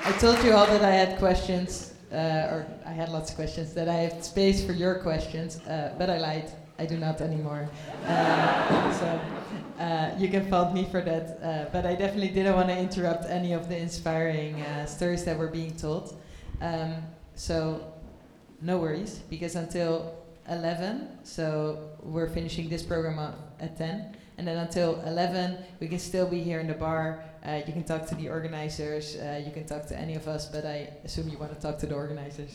I told you all that I had questions, or I had lots of questions, that I have space for your questions, but I lied. I do not anymore. So you can fault me for that. But I definitely didn't want to interrupt any of the inspiring stories that were being told. So no worries, because until 11, so we're finishing this program at 10, and then until 11, we can still be here in the bar. You can talk to the organizers, you can talk to any of us, but I assume you want to talk to the organizers.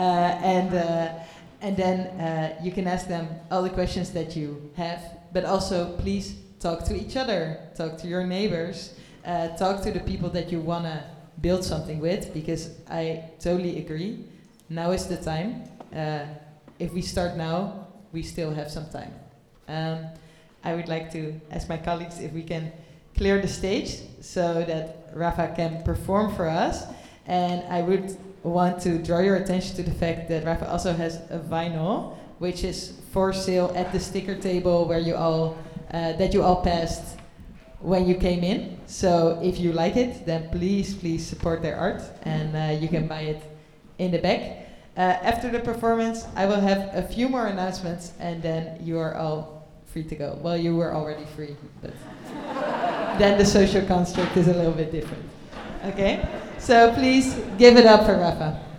And then you can ask them all the questions that you have, but also please talk to each other, talk to your neighbors, talk to the people that you want to build something with, because I totally agree. Now is the time. If we start now, we still have some time. I would like to ask my colleagues if we can clear the stage so that Rafa can perform for us. And I would want to draw your attention to the fact that Rafa also has a vinyl, which is for sale at the sticker table where you all that you all passed when you came in. So if you like it, then please support their art, and you can buy it in the back. After the performance, I will have a few more announcements, and then you are all free to go. Well, you were already free, but then the social construct is a little bit different. Okay? So please give it up for Rafa.